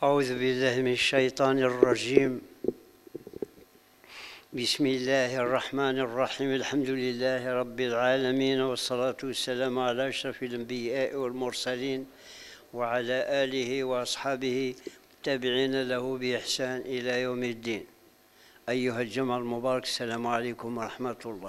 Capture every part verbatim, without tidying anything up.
أعوذ بالله من الشيطان الرجيم. بسم الله الرحمن الرحيم. الحمد لله رب العالمين، والصلاة والسلام على أشرف الأنبياء والمرسلين وعلى آله وأصحابه التابعين له بإحسان إلى يوم الدين. أيها الجمع المبارك، السلام عليكم ورحمة الله.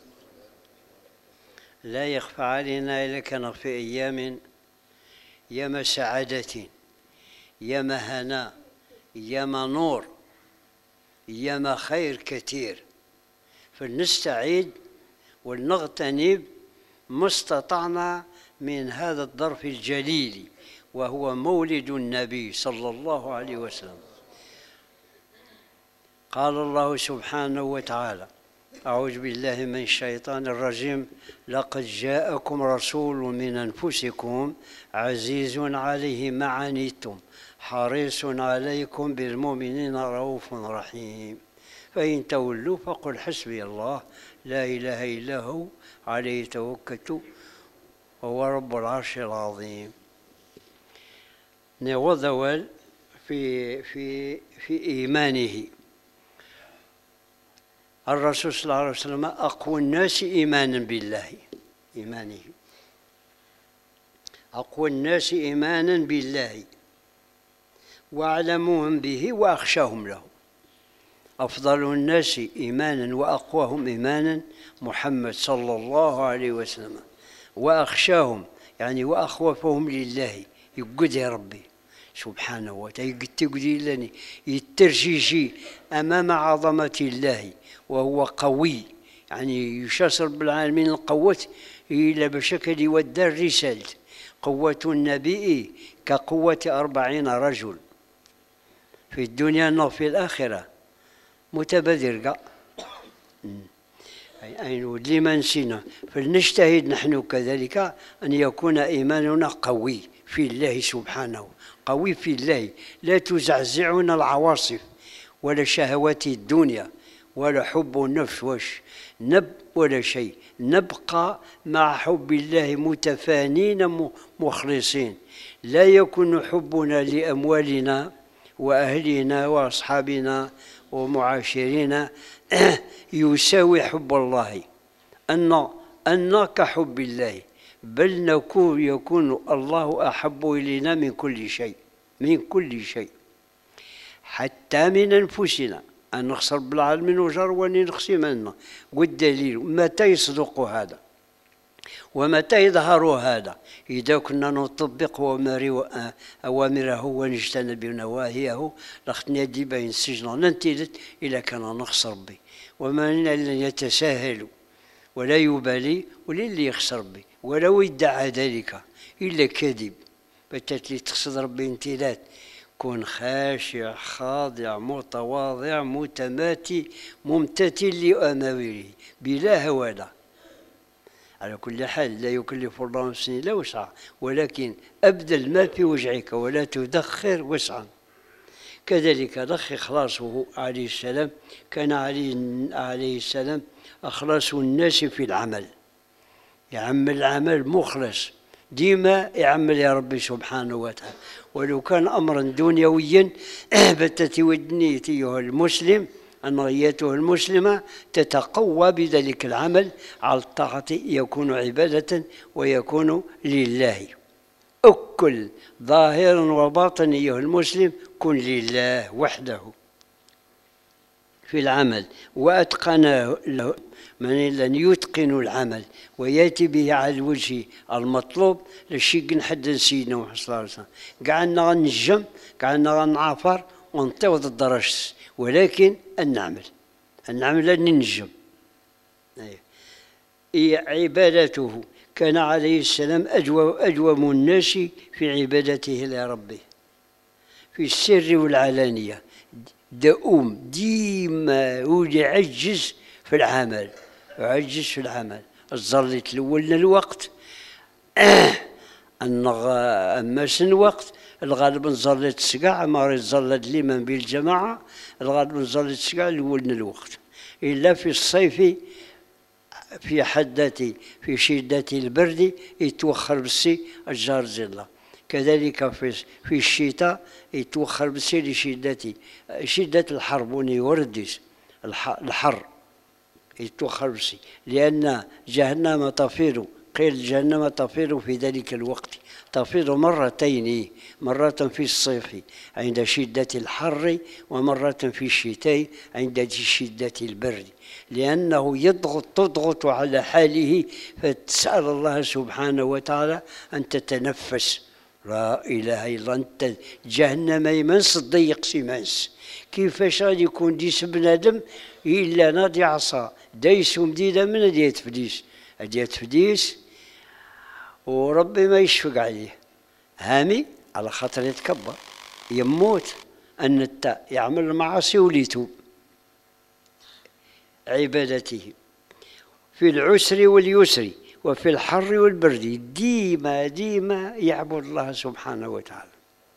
لا يخفى علينا إلا كان في أيام ياما سعادة، ياما هناء، ياما نور، ياما خير كثير، فلنستعيد ولنغتنم ما استطعنا من هذا الظرف الجليل، وهو مولد النبي صلى الله عليه وسلم. قال الله سبحانه وتعالى: أعوذ بالله من الشيطان الرجيم: لقد جاءكم رسول من أنفسكم عزيز عليه ما عنتم حريص عليكم بالمؤمنين رؤوف رحيم، فإن تولوا فقل حسبي الله لا إله إلا هو عليه توكلت وهو رب العرش العظيم. نوضول في في في إيمانه. الرسول صلى الله عليه وسلم أقوى الناس إيمانا بالله، إيمانه أقوى الناس إيمانا بالله وأعلمهم به وأخشاهم له. أفضل الناس إيمانا وأقواهم إيمانا محمد صلى الله عليه وسلم، وأخشاهم يعني وأخوفهم لله يقول يا ربي سبحانه وتعالى يقول لني يترشيشي أمام عظمة الله، وهو قوي يعني يشاصر بالعالمين القوة إلى بشكل يودى الرسالة. قوة النبي كقوة أربعين رجل في الدنيا وفي الآخرة متبذر. أين لمن سنا، فلنجتهد نحن كذلك أن يكون إيماننا قوي في الله سبحانه، قوي في الله، لا تزعزعنا العواصف ولا شهوات الدنيا ولا حب النفس وش نب ولا شيء، نبقى مع حب الله متفانين مخلصين. لا يكون حبنا لأموالنا وأهلنا وأصحابنا ومعاشرين يساوي حب الله، أن أن كحب الله، بل نكون يكون الله أحب إلينا من كل شيء، من كل شيء حتى من أنفسنا. أن نخسر بالعالمين وجر ونخسي منا. والدليل متى يصدق هذا ومتى يظهر هذا؟ إذا كنا نطبق أوامره ونجتنب نواهيه لختنا دي بين السجن ننتلت إلى كان نخسر به. ومن لن يتساهل ولا يبالي وللي يخسر به ولو ادعى ذلك إلا كذب. بتاتلي تقصد ربي انتلات، كن خاشع خاضع متواضع متماتي ممتثل لأمره بلا هواده. على كل حال لا يكلف الله نفسا إلا وسعها، ولكن أبذل ما في وجعك ولا تدخر وسعا. كذلك ضخ إخلاصه عليه السلام، كان عليه, عليه السلام أخلاص الناس في العمل، يعمل العمل مخلص ديما، يعمل يا ربي سبحانه وتعالى. ولو كان أمرا دنيويا بتت ودنية أيها المسلم أن نيته المسلمة تتقوى بذلك العمل على الطاعة، يكون عبادة ويكون لله. أكل ظاهرا وباطنا أيها المسلم كن لله وحده في العمل، وأتقنه له. من لن يتقن العمل ويأتي به على الوجه المطلوب لشيء نحد سيدنا محمد صلى الله عليه وسلم. قعدنا غنجم، قعدنا غنعافر ونطيوض الدرجة، ولكن أن نعمل أن نعمل أن ننجم. عبادته كان عليه السلام أجوم, أجوم الناس في عبادته لربه في السر والعلانية، دؤوم ديما ويعجز في العمل، يعجز في العمل. الظلت الأولنا الوقت أما سن وقت الغالب نظلت السقع ما يظلت الإمام بالجماعة، الغالب نظلت السقع الأولنا الوقت. إلا في الصيف في حدة في شدة البرد يتوخر بالسي الجار زلا، كذلك في في الشتاء يتوخر بسي لشدة شدة الحر بني يوردس الحر يتوخر بسي، لأن جهنم تفيض، قيل جهنم تفيض في ذلك الوقت، تفيض مرتين، مرة في الصيف عند شدة الحر، ومرة في الشتاء عند شدة البرد، لأنه يضغط تضغط على حاله، فتسأل الله سبحانه وتعالى أن تتنفس. لا إله إلا أنت، جهنم يمنس ضيق سيمانس، كيفاش غادي يكون ديس بنادم إلا ناضي عصا دايس مديدة من هادي يتفديس، هادي يتفديس وربي ما يشفق عليه، هامي على خاطر يتكبر يموت أن التاء يعمل المعاصي وليتوب عبادته في العسر واليسر وفي الحر والبرد، ديما ديما يعبد الله سبحانه وتعالى.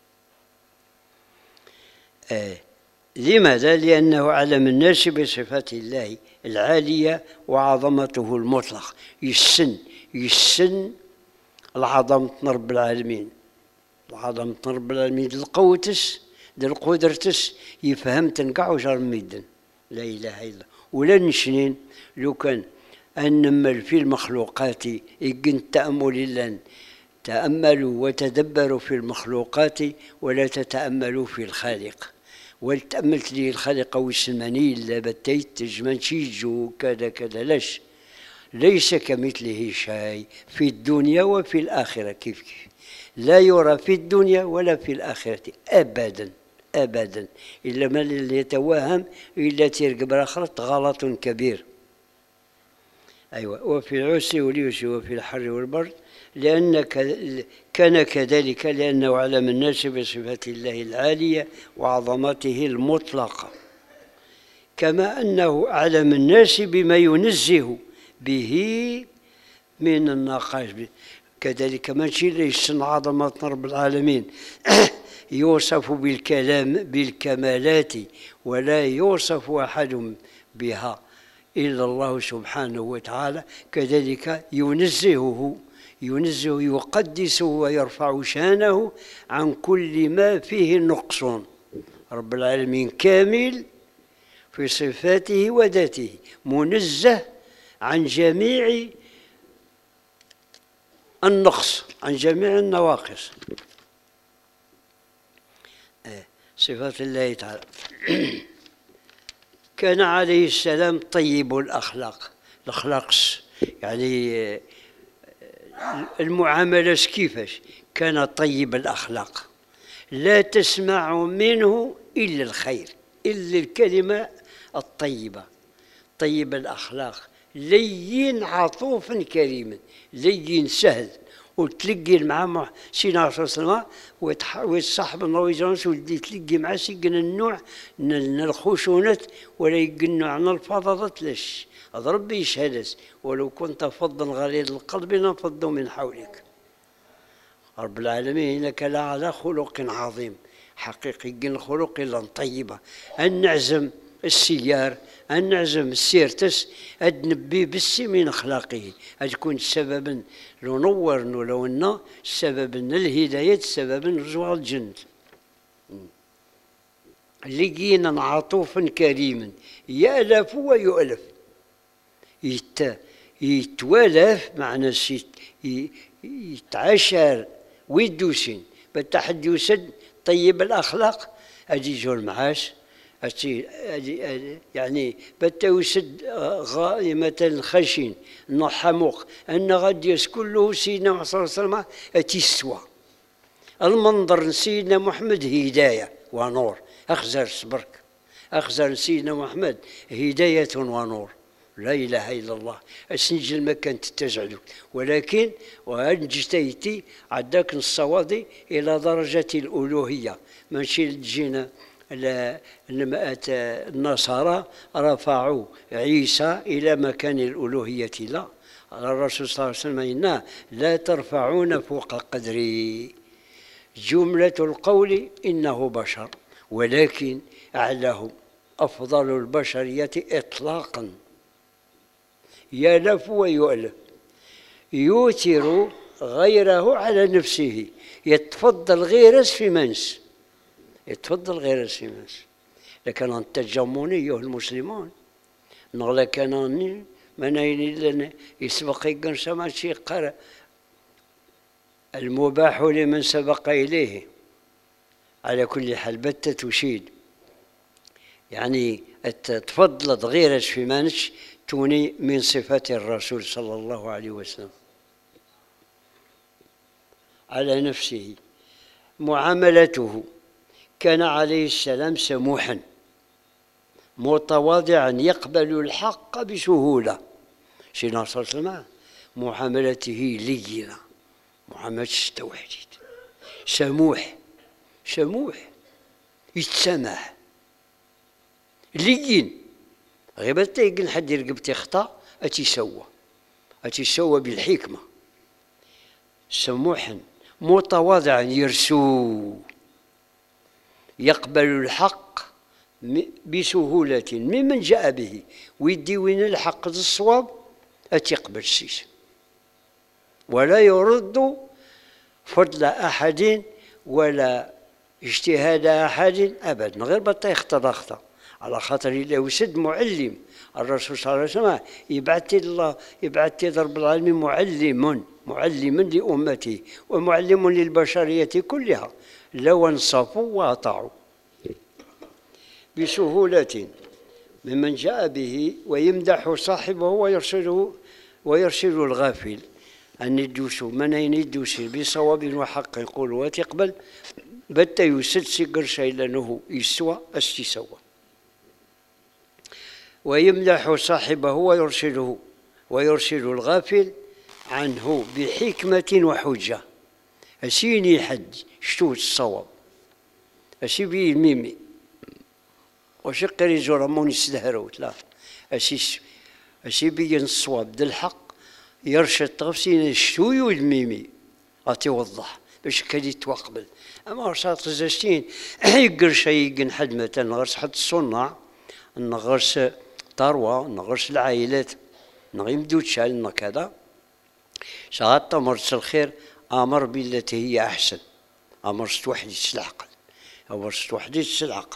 آه. لماذا؟ لأنه علم الناس بصفات الله العالية وعظمته المطلق، يسن يسن العظمة رب العالمين، العظمة رب العالمين ديال قوتس ديال قدرتس يفهم تنقع وجر ميدن، لا إله إلا الله. ولا نشنين لو كان أنمل في المخلوقات يقن التأمل إلا تأملوا وتدبروا في المخلوقات ولا تتأملوا في الخالق، والتأملت لي الخالق والسماني إلا بتيت تجمن شيجو كذا كذا، لاش ليس كمثله شيء في الدنيا وفي الآخرة، كيف كيف لا يرى في الدنيا ولا في الآخرة أبدا أبدا، إلا من اللي يتوهم إلا تيرقب الآخرة غلط كبير. أيوة. وفي العسر واليسر وفي الحر والبرد، لأن كان كذلك لأنه علم الناس بصفات الله العالية وعظمته المطلقة، كما أنه علم الناس بما ينزه به من النقائص، كذلك ماشي ليس عظمة رب العالمين يوصف بالكلام بالكمالات ولا يوصف أحد بها إلا الله سبحانه وتعالى، كذلك ينزهه ينزه يقدسه ويرفع شانه عن كل ما فيه نقص. رب العالمين كامل في صفاته وذاته، منزه عن جميع النقص، عن جميع النواقص. صفات الله تعالى. كان عليه السلام طيب الأخلاق، الأخلاق يعني المعاملة كيفاش كان طيب الأخلاق، لا تسمع منه إلا الخير، إلا الكلمة الطيبة، طيب الأخلاق، لين عطوف كريم، لين سهل، وتلقي مع سيدنا رسول الله ويتصاحب النويجانس ولدي تلقي مع سيقنا النوع من الخشونة ولا يقنوا عن الفضضات لش اضرب به شهادس، ولو كنت فظا غليظ القلب لانفضوا من حولك. رب العالمين انك لعلى خلق عظيم، حقيقي قن خلق الا طيبه، ان نعزم السيار أن نعزم السيرتس أدنبي بالسي من أخلاقه، أتكون سببا لو نور لو أن سببا الهداية سببا رجوع الجنة. لقينا عطوفا كريما يألف ويؤلف، يت يتوالف معنى يتعاشر ويدوسين بتحد يسد طيب الأخلاق أجي جو المعاش يعني بتوسد غائمة الخشين نحمق أن غادي يسكن له سيدنا محمد صلى الله عليه وسلم تسوى المنظر سيدنا محمد هداية ونور، أخزر صبرك أخزر سيدنا محمد هداية ونور، لا إله إلا الله أسنجل ما كانت تجعلك، ولكن وأنجتيتي عداك الصوادي إلى درجة الألوهية، ماشي تجينا النصارى رفعوا عيسى إلى مكان الألوهية، لا، الرسول صلى الله عليه وسلم إنا لا ترفعون فوق قدري، جملة القول إنه بشر ولكن أعلاهم أفضل البشرية إطلاقا، يألف ويؤلف، يوتر غيره على نفسه، يتفضل غيرس في منس، يتفضل غيرس في منس. لكن التجموني أيها المسلمون نغلا كانوني منايني لنا يسبق يقن سما شي قرأ المباح لمن سبق إليه. على كل حال بتة تشيد يعني تفضلت غيرش في منش توني من صفات الرسول صلى الله عليه وسلم على نفسه. معاملته كان عليه السلام سموحا متواضعا يقبل الحق بسهولة. سيدنا صلى الله عليه وسلم معاملته لينة، معاملة التوحيد، سموح سموح يتسامح لين. غير بس يقول حد يرقب تخطأ أتيسوى أتيسوى بالحكمة. سموحا متواضعا يرسو يقبل الحق بسهولة ممن جاء به، ويدي وين الحق الصواب أتيقبل السيس، ولا يرد فضل أحد ولا اجتهاد أحد أبدا. غير بطا يختار أخطأ على خاطر إلا وسد معلم. الرسول صلى الله عليه وسلم يبعث الله يبعث رب العالمين معلم معلم لأمته ومعلم للبشرية كلها لو انصفوا وأطاعوا بسهولة ممن جاء به، ويمدح صاحبه ويرشده ويرشد الغافل أن يدوسوا من أين يدوسوا بصواب وحق يقول وتقبل بت يسد سكر شيء لأنه يسوى استسوى. ويمدح صاحبه ويرشده ويرشد الغافل عنه بحكمة وحجة. أسيني حد شتوت الصواب أسي بيه الميمي وشقري زورمون يستهروت لا أسيس أسي بيه الصواب د الحق يرشد تغفسين شتويو الميمي أتوضح باش كان يتوقبل. أما رصات زاشتين يقر شيء يقن حد مثلا نغرس حد الصنع نغرس ثروة نغرس العائلات نغيمدو تشال كذا شغال تمرس الخير أمر بالتي هي أحسن. أمر ستوحدي العقل أمر ستوحدي العقل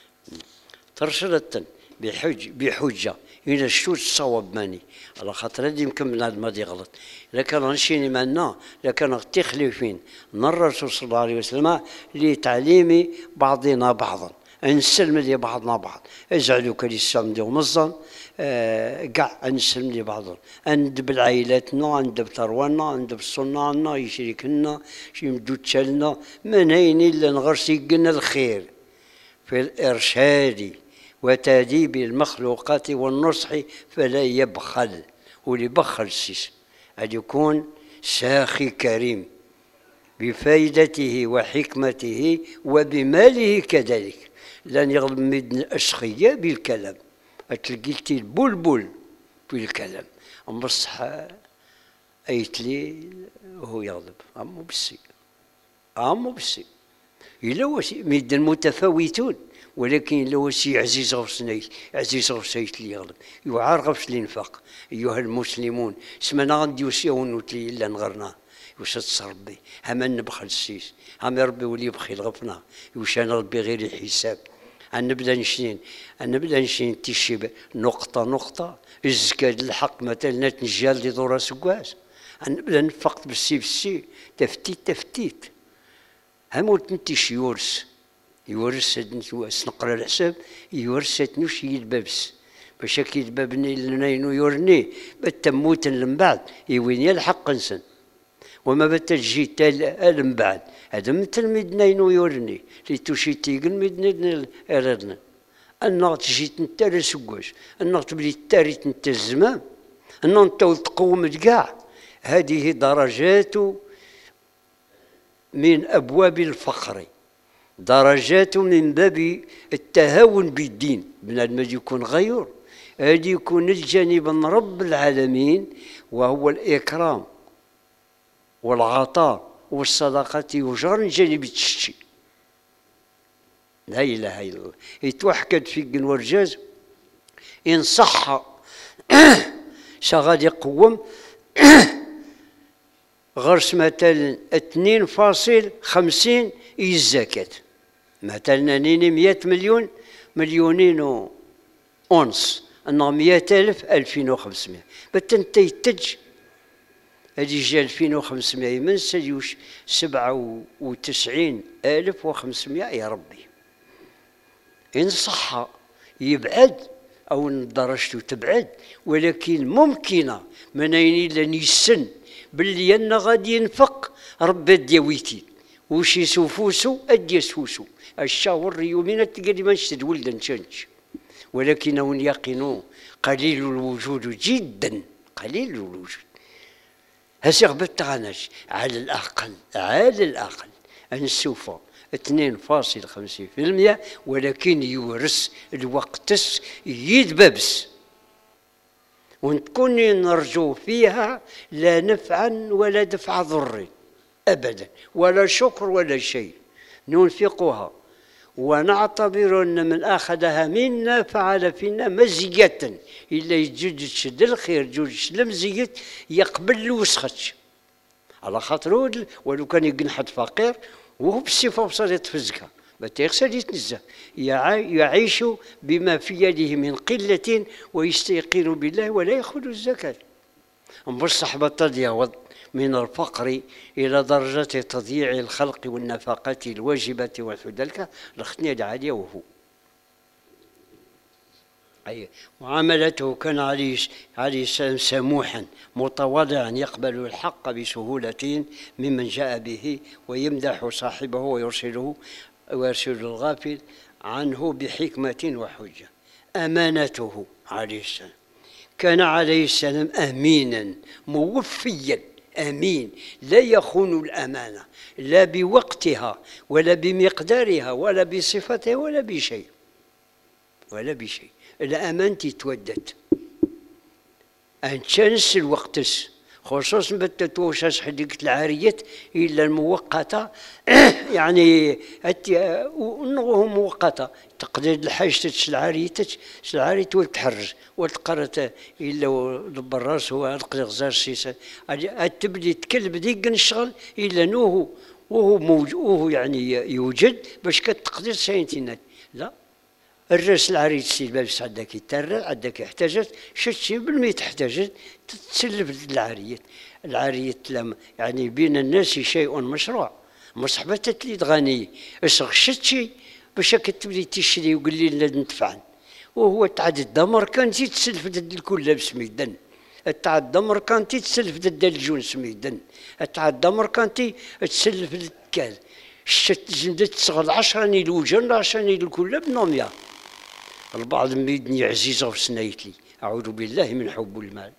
ترشدت بحج بحجة إلى شتوت الصواب ماني على خاطر هذه يمكن هذا ما غلط. لكن نشيني معنا لكن تخلفين من الرسول صلى الله عليه وسلم لتعليم بعضنا بعضا نسلم لبعضنا بعض. اجعلوا كالسلام ديال مزن كاع آه نسلم لبعضنا ندب العائلاتنا ندب ثرونا ندب صنعنا يشركنا يمدو تشالنا من هين الا نغرسي قلنا الخير في الارشاد وتاديب المخلوقات والنصح فلا يبخل. واللي بخل السيس أن يكون ساخي كريم بفائدته وحكمته وبماله كذلك، لن يغلب من الأشقياء بالكلام. أتلقيتي البلبل في الكلام أما الصحة أيتلي هو يغلب أمو بالسي أمو بالسي إلا وسي ميد المتفاوتون، ولكن لو سي عزيز غفصني عزيز غفصيت لي يغلب يعار غفص الانفاق. أيها المسلمون سمنا غندي وسيون وتلي إلا نغرنا وش ربي هما نبخل السيس هما ربي ولي بخيل غفنا وشان ربي غير حساب. نبدا نشين نبدا نشين تيشيب نقطة نقطة الزكاة الحق مثلا تنجال دي دورة سكواس نبدا نفقت بالسي بالسي تفتيت تفتيت هموت نتيش يورس يورس نقرا الحساب يورس نوش يدبابس باش كي يدبابني لناينو يورني بتموت من بعد يوين الحق نسن وما بتجي تال من بعد هذا مثل مدناينو يورني اللي توشي تيقن مدنا اردنا النغط جيت نتا سكواش النغط بلي تاريت نتا الزمان النغط تقوم كاع. هذه درجات من أبواب الفقر، درجات من باب التهاون بالدين. بنادم يكون غيور هذه يكون الجانب من رب العالمين وهو الإكرام والعطاء والصدقة وجار جانب التشتي. لا إله إلا الله. يتوحكد في الورجاز إن صح شغال يقوم غرس مثلا اثنين فاصل خمسين هي الزكاة، مثلا نيني مئة مليون، مليونين و أونص، أنه مئة ألف ألفين وخمسمائة، بتنت يتج هذه جا ألفين وخمسمائة من سيوش سبعة وتسعين ألف وخمسمائة يا ربي. إن صح يبعد أو درجته تبعد، ولكن ممكنة منين إلا نيسن باللي أنا غادي ينفق ربي ديويتي وش يسوفوسو أدي يسوسو الشاور يومين تقدر ما نشتد ولدا نشنش، ولكنه يقين قليل الوجود جدا، قليل الوجود. هسه غبت غناش على الأقل، على الأقل أن سوف اثنين فاصل خمسين في المئة، ولكن يورث الوقت يدببس ونكون نرجو فيها لا نفعا ولا دفع ضر أبدا، ولا شكر ولا شيء، ننفقها ونعتبر أن من أخذها منا فعل فينا مزية، إلا يجوج شد الخير جوج لمزيت يقبل الوسخة على خاطر ولو كان يقنحد فقير وهو بالصفة وصل يتفزكها بتيغسل يتنزه، يعيش بما في يده من قلة ويستيقن بالله ولا يأخذ الزكاة. بصح بطل يعوض من الفقر إلى درجة تضييع الخلق والنفقات الواجبة والحدلكة لختني العالية وهو أي معاملته كان عليه عليه السلام سموحا متواضعا يقبل الحق بسهولة ممن جاء به ويمدح صاحبه ويرسله ويرسل الغافل عنه بحكمة وحجة. أمانته عليه السلام، كان عليه السلام أمينا موفيا، أمين لا يخون الأمانة لا بوقتها ولا بمقدارها ولا بصفتها ولا بشيء ولا بشيء. الأمان تتودد أن تنس الوقتس خصوصا بتتوشش حديقة العاريات إلا المؤقتة يعني أنه مؤقتة تقدر الحاجة العارية العارية والتحرج والتقرت إلا البراس هو تقدر غزار السيسة تبدي تكلب ديق الشغل إلا نوه وهو موجود وهو يعني يوجد باش كتقدر ساينتينات. لا، الراس العريس سي لابس عندك يترى عندك احتاجت شتي بالميت احتاجت تتسلف العارية. العارية لما يعني بين الناس شيء مشروع مصحبة تليد غني اسغ شتي باش كتبدي تشري وقول لي لا ندفع، وهو تعد الدمر كان تتسلف ضد الكل لابس ميدان، تعد الدمر كان تتسلف ضد الجونس ميدان، تعد الدمر كان تتسلف ضد الكال الشت زمدت تصغر عشرة نيل وجن عشرة نيل الكل بنوميا. البعض ميدني عزيزة في سنايتلي أعوذ بالله من حب المال.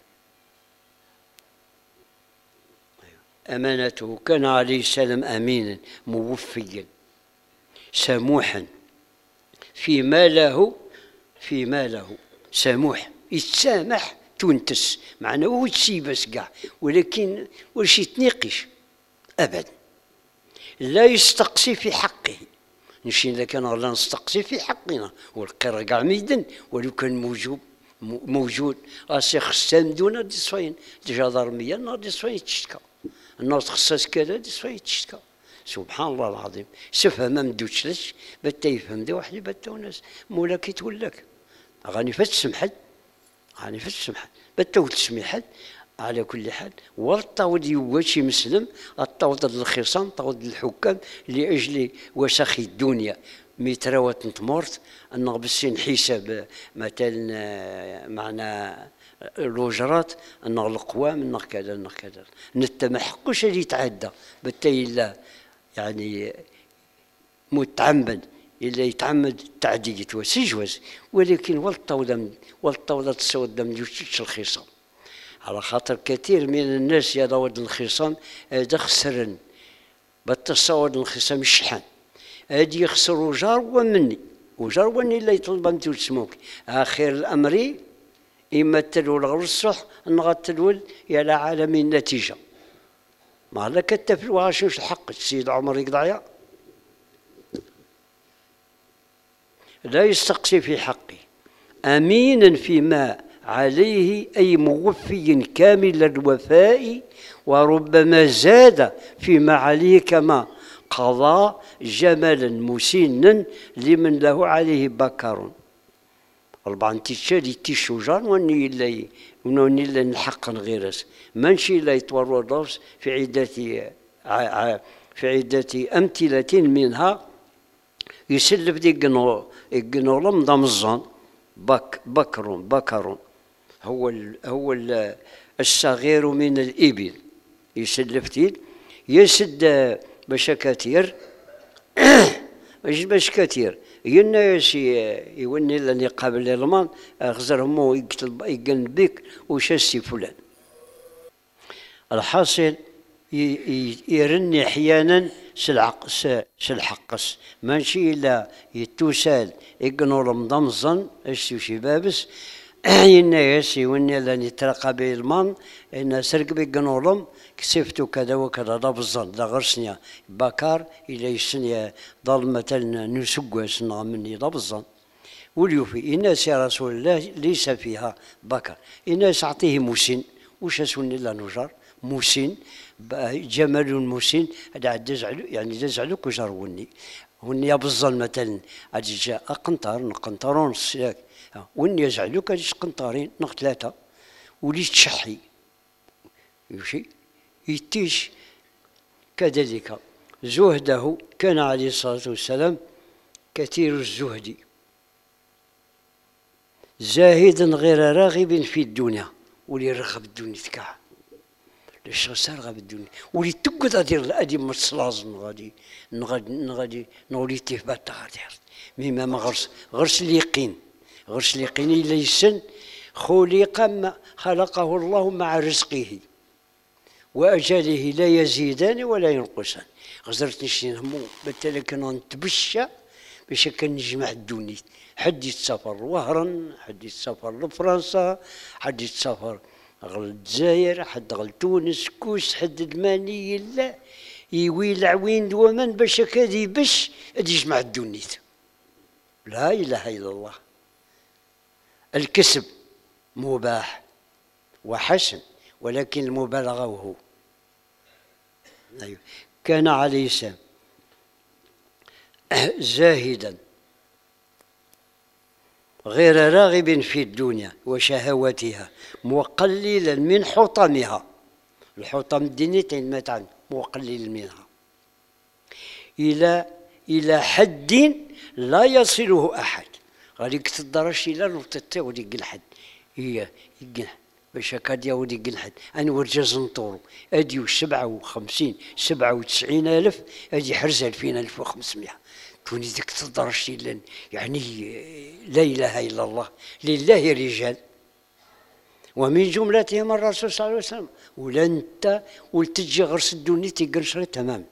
أمانته كان عليه السلام أمينا موفيا سموحا فيما له فيما له سموح يتسامح تونتس معناه هو تسيبس كاع، ولكن واش يتناقش أبدا، لا يستقصي في حقه. نمشي إذا كان غلا نستقصي في حقنا والقرا كاع ميدن ولو كان موجود موجود راسي خصام دون دي صفاين جدارمية نار دي صفاين تشتكى الناس خصاص كذا دي صفاين تشتكى. سبحان الله العظيم سفهم ما مدوتشلش بتا يفهم دي واحد بتا وناس مولا كي تولك غاني فات سمحت غاني فات سمحت بتا وتسمي حد. على كل حال والطاود يواشي مسلم الطاود الخصام طاود الحكام لاجل وسخ الدنيا ميتراوت نتمورت انه بالسين حساب مثلا معنا الوجرات انه القوام انه كذا انه كذا نتا ما حقوش اللي يتعدى بالتالي لا يعني متعمد الا يتعمد التعديه وسجوز، ولكن والطاود والطاود تصود ما يوجدش الخصام على خاطر كثير من الناس يضود الخصام هذا خسرن بالتصور الخصام الشحن هادي يخسر وجار ومني وجار ومني لا يطلب انت تسموك اخر الامر اما التلول غير الصح نغتلول الى عالم النتيجه ما لا كتف واش الحق السيد عمر يقضيها لا يستقصي في حقه امينا فيما عليه أي موفي كامل الوفاء، وربما زاد فيما عليه كما قضى جمالا مسنا لمن له عليه بكر. طبعا تشالي تيشوجان وني لا وني لا نحق غيرس مانشي لا يتورط في عدة في عدة أمثلة منها يسلف دي جنو الجنولم ضمزان بك بكر بكر هو ال هو ال الصغير من الإبل يسلف تيل يسد باش كثير مش باش كثير الناس يوني لاني قابل المان غزرهم ويقتل يقن بك وشاسي فلان. الحاصل يرني احيانا سلعق سلحقس ماشي الا يتوسال يقنوا رمضان اشتو شبابس الناس يوني لاني ترقى بالمان ان سرق بيقنولم كسفتو كذا وكذا لا بالظن لا غرسنيا بكار الى يسنيا ظلمة نسقوا سنا مني لا بالظن وليوفي الناس يا رسول الله ليس فيها بكر الناس اعطيه مسن وش اسوني لا نجار مسن جمال مسن هذا دزعلو يعني دزعلو كجار وني وني بالظن مثلا اجي جاء قنطار نقنطرون سلاك وني يزعلو كاش قنطارين نق ثلاثه وليت تشحي يمشي يتيش كذلك زهده كان عليه الصلاة والسلام كثير الزهد زاهدا غير راغب في الدنيا ولي رغب الدنيا تكاع ليش رغب الدنيا ولي تقعد هذه هذه مصلاز غادي نغادي نغادي نولي تهبط غادي مما ما غرس غرس اليقين غرس اليقين إلا يسن خلق ما خلقه الله مع رزقه وأجله لا يزيدان ولا ينقصان. غزرت نشتي نهمو بالتالي كنا نتبشى باش كنجمع الدنيا حد يتسافر وهرا حد يتسافر لفرنسا حد يتسافر غل الجزائر حد غل تونس كوس حد الماني لا يويلع وين دومن باش كادي باش يجمع الدنيا. لا إله إلا الله. الكسب مباح وحسن ولكن المبالغة وهو أيوه. كان عليه السلام زاهدا غير راغب في الدنيا وشهواتها مقللا من حطمها. الحطم الدنيتين متعن مقلل منها إلى إلى حد لا يصله أحد. غادي تدرش إلى نقطة ودي الحد هي يقنح باش هكا دياودي قلحد انا ورجاز نطورو اديو سبعة وخمسين سبعة وتسعين الف ادي حرز الفين الف وخمسمائة توني ديك تدرش لان يعني لا اله الا الله لله رجال ومن جملتهم الرسول صلى الله عليه وسلم ولا انت ولتجي غرس الدنيا تيقرشري تمام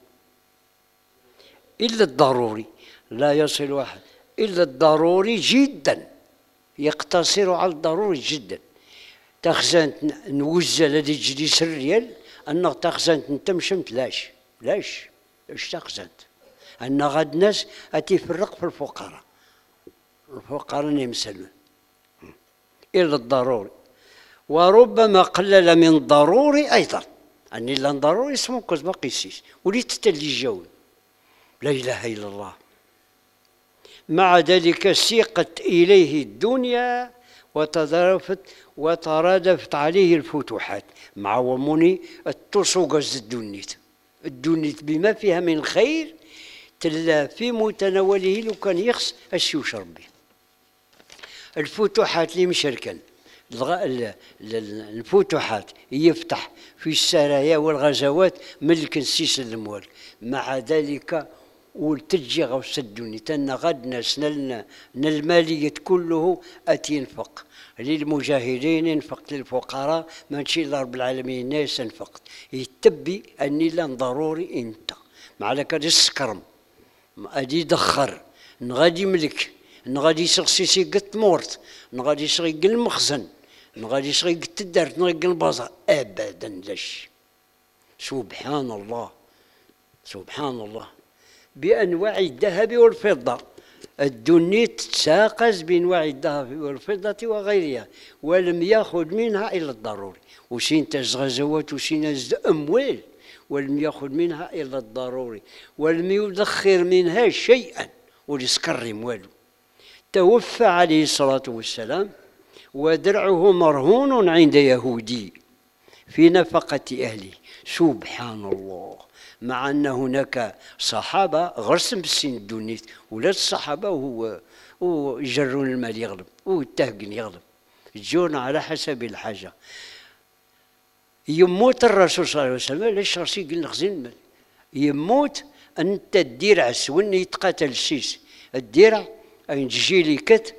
الا الضروري لا يصل احد الا الضروري جدا يقتصر على الضروري جدا. تخزنت نوزع الذي تجلس الريال أنه تخزنت أنت مشمت لاش لاش لاش تخزنت أن غاد ناس أتيفرق في الفقراء الفقراء يمسلون إلا الضروري وربما قلل من ضروري أيضا أني لا ضروري اسمه كوز ما قيسيس وليت تلي جاون لا إله إلا الله. مع ذلك سيقت إليه الدنيا وتضارفت وترادفت عليه الفتوحات مع ومني التسوق الدنيا الدنيا بما فيها من خير تلا في متناوله لو كان يخص اش يشرب به. الفتوحات اللي مشركن الفتوحات يفتح في السرايا والغزوات ملك السيس الاموال مع ذلك ولتجي غوص الدنيا تنا غد ناس نلنا المالية كله أتينفق للمجاهدين انفقت للفقراء ماشي لرب العالمين ناس انفقت يتبي أني لان ضروري أنت مع لك السكرم أدي دخر نغادي ملك نغادي سغسيسي قط مورت نغادي شغي المخزن نغادي شغي قط الدار نغادي البازار أبدا لاش. سبحان الله سبحان الله بأنواع الذهب والفضة الدنيت تساقز بانواع الذهب والفضه وغيرها، ولم ياخذ منها الا الضروري. وشين تاز غزوات وشين تاز اموال، ولم ياخذ منها الا الضروري، ولم يدخر منها شيئا، وليسكرم والو. توفى عليه الصلاه والسلام ودرعه مرهون عند يهودي في نفقه اهله. سبحان الله، مع أن هناك صحابة غرسم بالسن الدنيت، ولاد الصحابة هو ويجرون المال يغلب والتهقن يغلب، يجون على حسب الحاجة. يموت الرسول صلى الله عليه وسلم، ليش راسي قلنا خزين المال؟ يموت أنت الدرع السون يتقاتل السيس، الدرع أين تجي لي كت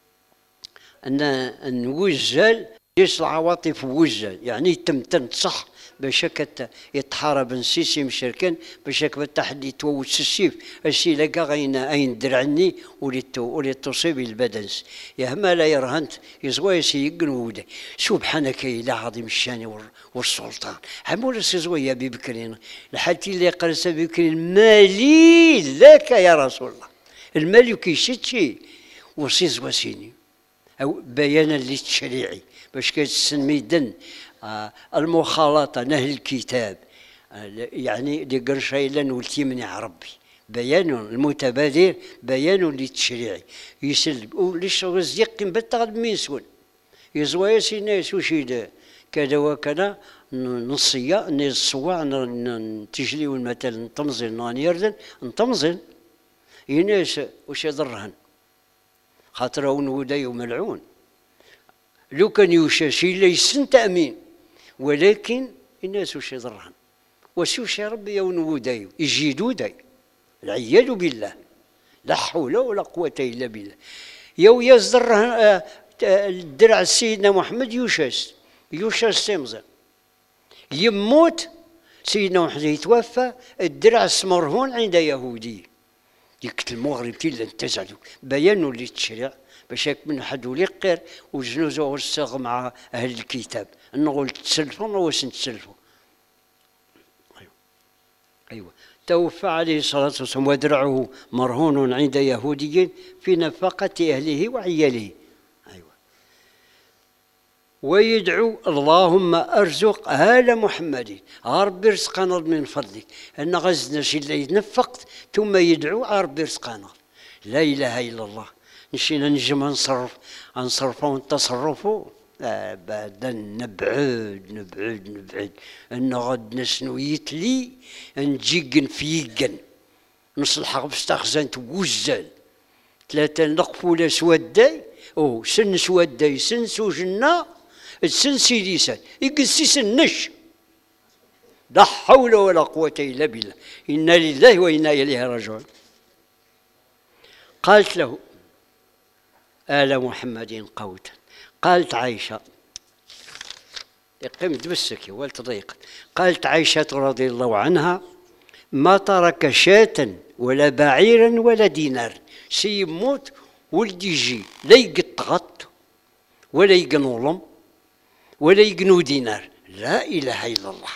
أن نوزل جيش العواطف وزل، يعني تمتن صح باش هكا يتحارب نسيسي مشركن باش هكا تحدي تووس السيف السي لقا غين اين درعني وليتو وليتو تصيب البدنس يا ما لا يرهنت يزوي سيقن وده. سبحانك يا عظيم الشان والسلطان. عمول سيزوي يا ابي بكرين لحالتي اللي قرس ابي بكرين مالي لك يا رسول الله، المال كيشتشي وسيزوا سيني او بيانا للتشريعي باش كتسمي دن آه المخالطة نهل الكتاب آه يعني لقرشيلا والتيمنع ربي بيان المتبادر بيان للتشريع يسلب وليش غزيق بتغلب ميسون يزوى ياسين يسوشي كذا وكذا نصية نصوع نتجلي والمثل نطمزل نيردن نطمزل يناس وش يضرهن خاطر ونودي وملعون لو كان يوشاشي ليسن تأمين، ولكن الناس وش يضرهن وشوش يا ربي يونو دايو يجيدو داي العياذ بالله لا حول ولا قوة إلا بالله. يو يصدر الدرع سيدنا محمد يوشاس يوشاس تمزن يموت سيدنا محمد يتوفى الدرع مرهون عند يهودي يقتل المغرب تيلا انتزعوا بيانوا للتشريع باش من حد يقر وجنوزو والصاغ مع اهل الكتاب نقول تسلفوا واش نتسلفوا. ايوه ايوه توفى عليه الصلاه والسلام ودرعه مرهون عند يهودي في نفقه اهله وعياله. ايوه ويدعو اللهم ارزق ال محمد ربي رزقنا من فضلك ان غزنا شي اللي يتنفقت ثم يدعو ربي رزقنا. لا اله الا الله. نشينا نجم نصرف نصرفوا ونتصرفوا آه بعدا نبعد نبعد نبعد ان غد نسنو يتلي نجيقن فيقن نصلح بستخزن توزل ثلاثة نقفوا سوداي او سن سوداي سن سوجنا السن سيديسان يقسي سنش لا حول ولا قوة الا بالله انا لله وانا اليه راجعون. قالت له آل محمد قوتا قالت عائشة قمت بالسكي والتضيق قالت عائشة رضي الله عنها ما ترك شاة ولا بعيرا ولا دينار سي يموت ولد يجي لا يقطغط ولا يقنولم ولا يقنو دينار. لا إله إلا الله.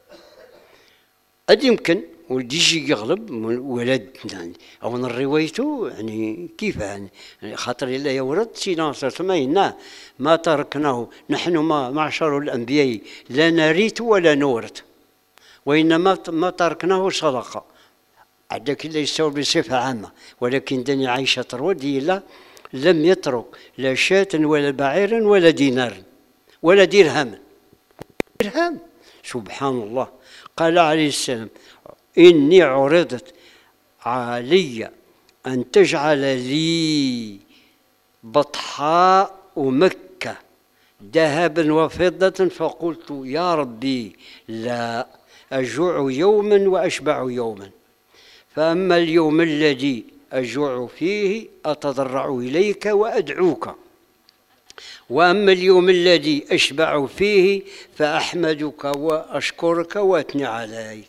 قد يمكن ولد يجي يغلب ولد يعني او روايته يعني كيف يعني خاطر الا يورد سيدنا صلى الله عليه وسلم ما تركناه نحن ما معشر الانبياء لا نرث ولا نورث وانما ما تركناه صدقه عندك الا يستوى بصفه عامه، ولكن دني عائشه ترودي لا لم يترك لا شاة ولا بعيرا ولا دينار ولا درهم درهم. سبحان الله. قال عليه السلام إني عرضت علي أن تجعل لي بطحاء مكة ذهبا وفضة فقلت يا ربي لا أجوع يوما وأشبع يوما، فأما اليوم الذي أجوع فيه أتضرع إليك وأدعوك، وأما اليوم الذي أشبع فيه فأحمدك وأشكرك وأثني عليك.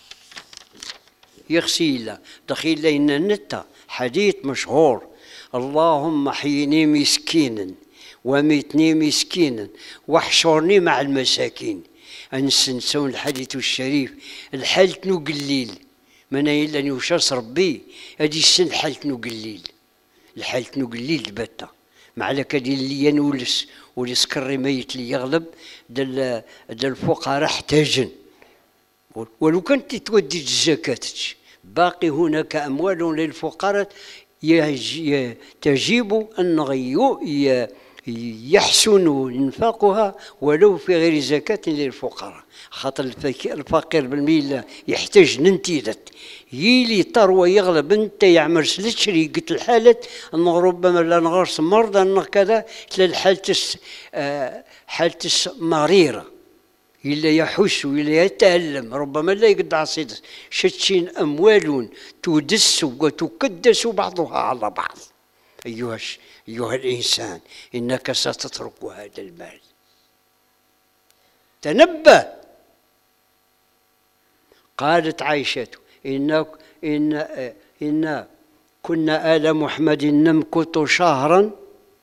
يغسيل دخيل لنا النتا حديث مشهور اللهم احيني مسكينا وميتني مسكينا واحشرني مع المساكين. أنسنسون الحديث الشريف الحالت نو قليل من إلا نوشاس ربي هادي السن حالت نو قليل الحال تنقليل دباتا مع لك هادي اللي ينولس واللي سكري ميت اللي يغلب دل دل الفقراء احتاجن. ولو كنت تودي الزكاة باقي هناك أموال للفقراء تجب أن يحسن إنفاقها ولو في غير زكاة للفقراء، خاطر الفقير بالميل يحتاج ننتيدت يلي طروة يغلب انت يعمل سلتشري قلت الحالة انه ربما لا نغرس مرضى انه كذا تلا حالتس آه حالتس مريرة إلا يحس وإلا يتألم ربما لا يقدع صيد شتشين أموال تدس وتكدس بعضها على بعض. أيها أيها الإنسان إنك ستترك هذا المال، تنبه. قالت عائشة إن إن إن كنا آل محمد نمكث شهرا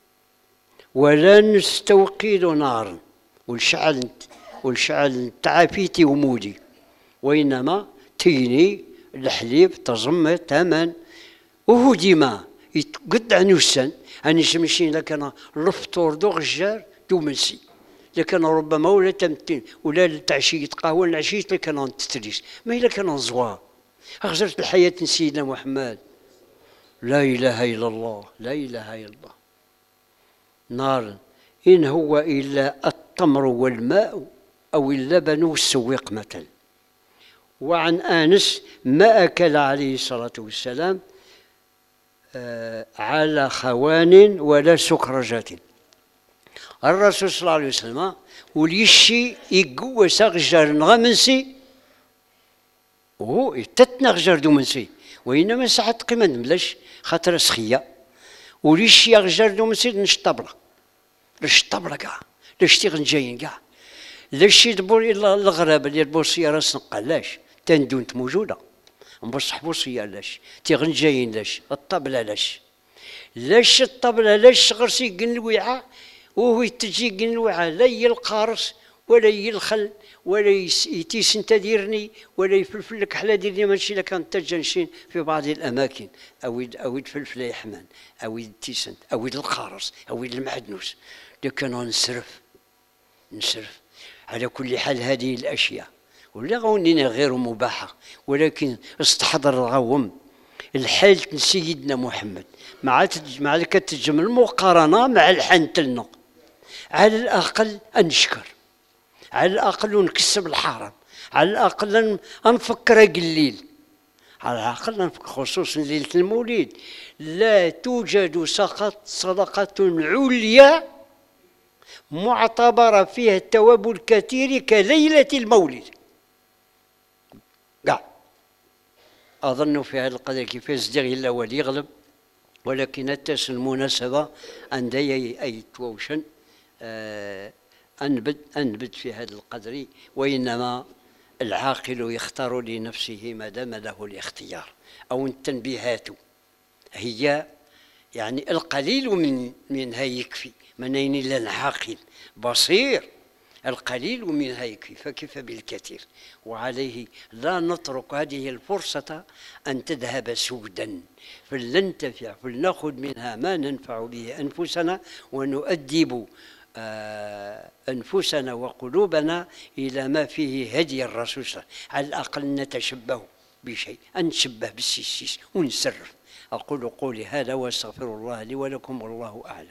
ولا نستوقد نارا والشعل والشعل تعافيتي ومودي، وإنما تيني الحليب تزم تمن وهو ديما قد عنوسن أني شمشين لكن الفطور دو غجار دو منسي لكن ربما ولا تمتين ولا التعشية قهوة العشية لكن تتريس ما هي لكن زوا أخزرت الحياة سيدنا محمد. لا إله إلا الله لا إله إلا الله. نار إن هو إلا التمر والماء أو اللبن والسويق مثل. وعن آنس ما أكل عليه الصلاة والسلام آه على خوان ولا سكرجات. الرسول صلى الله عليه وسلم وليشي يقوى سغجر نغمنسي وهو يتتنغجر دو منسي، وإنما ساعات قيمة ملاش خاطر سخية وليشي يغجر دو منسي نشطبرة نشطبرة كاع لاش تيغن جايين كاع لاش يدبر إلا الغرابة اللي يدبر سيارة سنقا لاش تندونت موجودة نبصح بوصية لاش تيغن جايين لاش الطبلة لاش لاش الطبلة لاش غرسي قن الوعاء وهو يتجي قن الوعاء لا يلقارص ولا يلخل ولا يتيسن تديرني ولا يفلفل لك حلا ديرني ماشي لك كان تجنشين في بعض الاماكن او او يفلفل يحمان او يتيسن او القارص او المعدنوس لكن نسرف نسرف. على كل حال هذه الاشياء ولا غونينا غير مباحه، ولكن استحضر الغوم الحال سيدنا محمد مع مع كتجم المقارنه مع الحنتلنا على الاقل انشكر، على الأقل نكسب الحرام، على الأقل نفكر قليل، على الأقل نفكر خصوصا ليلة المولد لا توجد سقط صدقة عليا معتبرة فيها التواب الكثير كليلة المولد. قاع أظن في هذا القدر كيفاش زدير إلا ولي يغلب، ولكن التاس المناسبة عندي أي توشن آه أنبت أنبت في هذا القدر، وإنما العاقل يختار لنفسه ما دام له الاختيار. أو التنبيهات هي يعني القليل من منها يكفي، منين إلا العاقل بصير القليل منها يكفي فكيف بالكثير. وعليه لا نترك هذه الفرصة أن تذهب سودا، فلننتفع فلنأخذ منها ما ننفع به أنفسنا ونؤدب أنفسنا وقلوبنا إلى ما فيه هدي الرسول صلى الله عليه وسلم. على الأقل نتشبه بشيء، نشبه بالسيسيس ونسرف. أقول قولي هذا وأستغفر الله لي ولكم والله أعلم.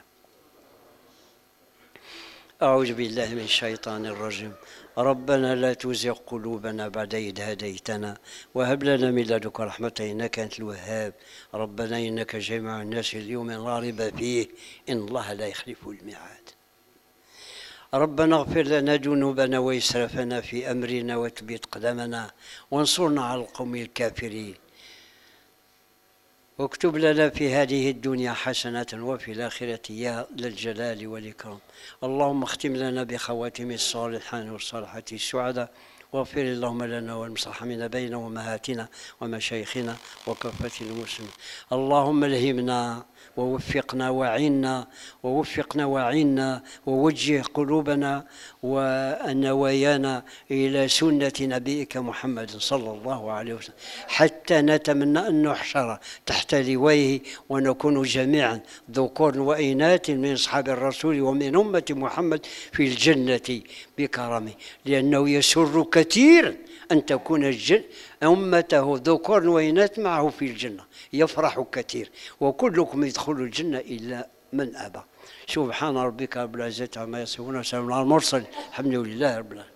أعوذ بالله من الشيطان الرجيم. ربنا لا تزغ قلوبنا بعد إذ هديتنا وهب لنا من لدنك رحمة إنك أنت الوهاب. ربنا إنك جامع الناس اليوم لا ريب فيه إن الله لا يخلف الميعاد. ربنا اغفر لنا ذنوبنا وإسرافنا في أمرنا وثبت قدمنا وانصرنا على القوم الكافرين، واكتب لنا في هذه الدنيا حسنة وفي الآخرة يا ذا الجلال والإكرام. اللهم اختم لنا بخواتم الصالحين والصالحات السعداء واغفر اللهم لنا والمسترحمين بيننا وأمهاتنا ومشايخنا وكافة المسلمين. اللهم الهمنا ووفقنا وعنا ووفقنا وعنا ووجه قلوبنا ونوايانا إلى سنة نبيك محمد صلى الله عليه وسلم، حتى نتمنى أن نحشر تحت لويه ونكون جميعا ذكور وإناث من أصحاب الرسول ومن أمة محمد في الجنة بكرمه، لأنه يسر كثيرا أن تكون الجن أمته ذكور وإناث معه في الجنة، يفرح كثير. وكلكم يدخل الجنة إلا من أبى. سبحان ربك رب العزة عما يصفون وسلام على المرسل، الحمد لله رب العالمين.